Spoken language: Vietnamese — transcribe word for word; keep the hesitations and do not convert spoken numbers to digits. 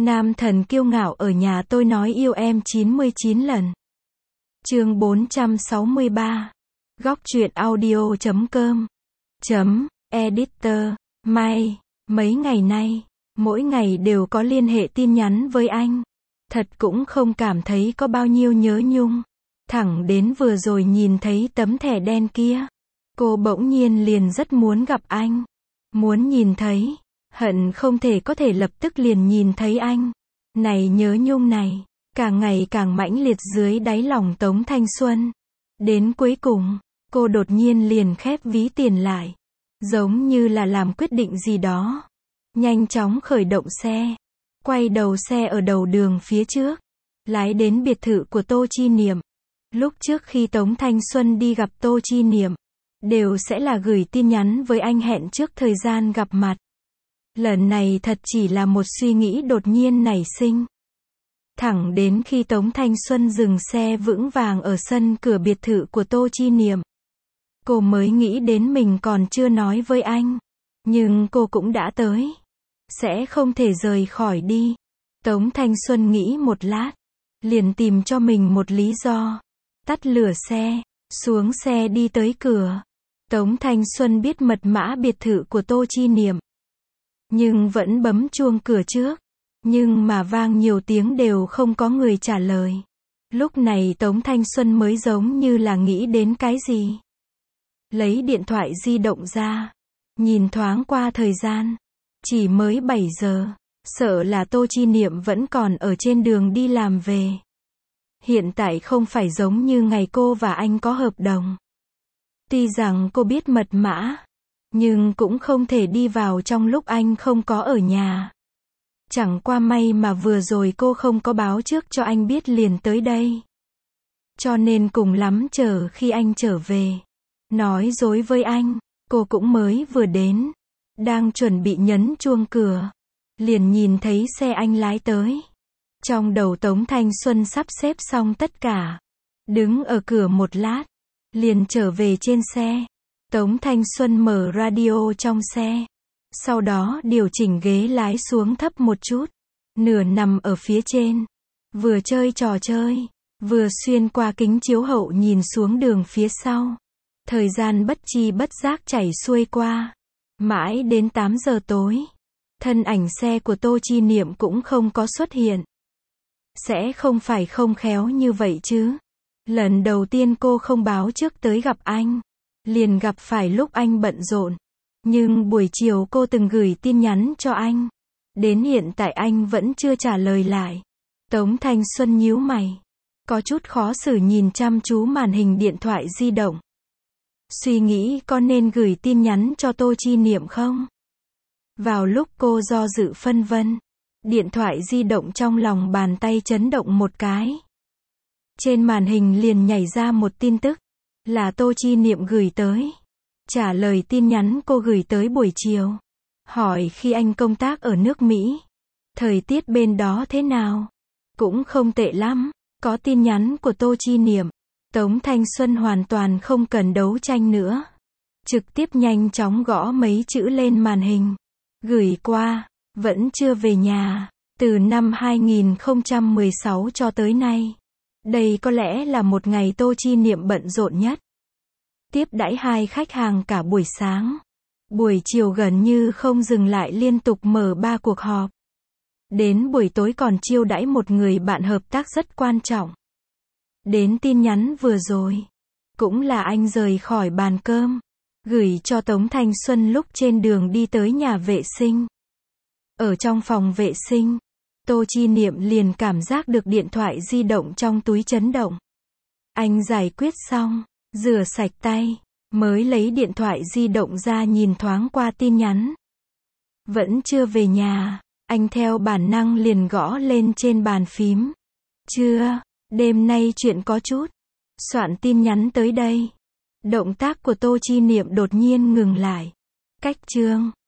Nam thần kiêu ngạo ở nhà tôi nói yêu em chín mươi chín lần. Chương bốn trăm sáu mươi ba. Góc truyện audio chấm com. Chấm, editor, May, mấy ngày nay, mỗi ngày đều có liên hệ tin nhắn với anh. Thật cũng không cảm thấy có bao nhiêu nhớ nhung. Thẳng đến vừa rồi nhìn thấy tấm thẻ đen kia. Cô bỗng nhiên liền rất muốn gặp anh. Muốn nhìn thấy. Hận không thể có thể lập tức liền nhìn thấy anh. Này nhớ nhung này, càng ngày càng mãnh liệt dưới đáy lòng Tống Thanh Xuân. Đến cuối cùng, cô đột nhiên liền khép ví tiền lại. Giống như là làm quyết định gì đó. Nhanh chóng khởi động xe. Quay đầu xe ở đầu đường phía trước. Lái đến biệt thự của Tô Chi Niệm. Lúc trước khi Tống Thanh Xuân đi gặp Tô Chi Niệm, đều sẽ là gửi tin nhắn với anh hẹn trước thời gian gặp mặt. Lần này thật chỉ là một suy nghĩ đột nhiên nảy sinh. Thẳng đến khi Tống Thanh Xuân dừng xe vững vàng ở sân cửa biệt thự của Tô Chi Niệm. Cô mới nghĩ đến mình còn chưa nói với anh. Nhưng cô cũng đã tới. Sẽ không thể rời khỏi đi. Tống Thanh Xuân nghĩ một lát. Liền tìm cho mình một lý do. Tắt lửa xe. Xuống xe đi tới cửa. Tống Thanh Xuân biết mật mã biệt thự của Tô Chi Niệm. Nhưng vẫn bấm chuông cửa trước. Nhưng mà vang nhiều tiếng đều không có người trả lời. Lúc này Tống Thanh Xuân mới giống như là nghĩ đến cái gì. Lấy điện thoại di động ra. Nhìn thoáng qua thời gian. Chỉ mới bảy giờ. Sợ là Tô Chi Niệm vẫn còn ở trên đường đi làm về. Hiện tại không phải giống như ngày cô và anh có hợp đồng. Tuy rằng cô biết mật mã. Nhưng cũng không thể đi vào trong lúc anh không có ở nhà. Chẳng qua may mà vừa rồi cô không có báo trước cho anh biết liền tới đây. Cho nên cùng lắm chờ khi anh trở về. Nói dối với anh, cô cũng mới vừa đến. Đang chuẩn bị nhấn chuông cửa. Liền nhìn thấy xe anh lái tới. Trong đầu Tống Thanh Xuân sắp xếp xong tất cả. Đứng ở cửa một lát. Liền trở về trên xe. Tống Thanh Xuân mở radio trong xe. Sau đó điều chỉnh ghế lái xuống thấp một chút. Nửa nằm ở phía trên. Vừa chơi trò chơi. Vừa xuyên qua kính chiếu hậu nhìn xuống đường phía sau. Thời gian bất chi bất giác chảy xuôi qua. Mãi đến tám giờ tối. Thân ảnh xe của Tô Chi Niệm cũng không có xuất hiện. Sẽ không phải không khéo như vậy chứ. Lần đầu tiên cô không báo trước tới gặp anh. Liền gặp phải lúc anh bận rộn. Nhưng buổi chiều cô từng gửi tin nhắn cho anh. Đến hiện tại anh vẫn chưa trả lời lại. Tống Thanh Xuân nhíu mày. Có chút khó xử nhìn chăm chú màn hình điện thoại di động. Suy nghĩ có nên gửi tin nhắn cho Tô Chi Niệm không? Vào lúc cô do dự phân vân. Điện thoại di động trong lòng bàn tay chấn động một cái. Trên màn hình liền nhảy ra một tin tức. Là Tô Chi Niệm gửi tới. Trả lời tin nhắn cô gửi tới buổi chiều. Hỏi khi anh công tác ở nước Mỹ. Thời tiết bên đó thế nào? Cũng không tệ lắm. Có tin nhắn của Tô Chi Niệm. Tống Thanh Xuân hoàn toàn không cần đấu tranh nữa. Trực tiếp nhanh chóng gõ mấy chữ lên màn hình. Gửi qua. Vẫn chưa về nhà. Từ năm hai nghìn không trăm mười sáu cho tới nay. Đây có lẽ là một ngày Tô Chi Niệm bận rộn nhất. Tiếp đãi hai khách hàng cả buổi sáng. Buổi chiều gần như không dừng lại liên tục mở ba cuộc họp. Đến buổi tối còn chiêu đãi một người bạn hợp tác rất quan trọng. Đến tin nhắn vừa rồi. Cũng là anh rời khỏi bàn cơm. Gửi cho Tống Thanh Xuân lúc trên đường đi tới nhà vệ sinh. Ở trong phòng vệ sinh. Tô Chi Niệm liền cảm giác được điện thoại di động trong túi chấn động. Anh giải quyết xong. Rửa sạch tay. Mới lấy điện thoại di động ra nhìn thoáng qua tin nhắn. Vẫn chưa về nhà. Anh theo bản năng liền gõ lên trên bàn phím. Chưa. Đêm nay chuyện có chút. Soạn tin nhắn tới đây. Động tác của Tô Chi Niệm đột nhiên ngừng lại. Cách chương.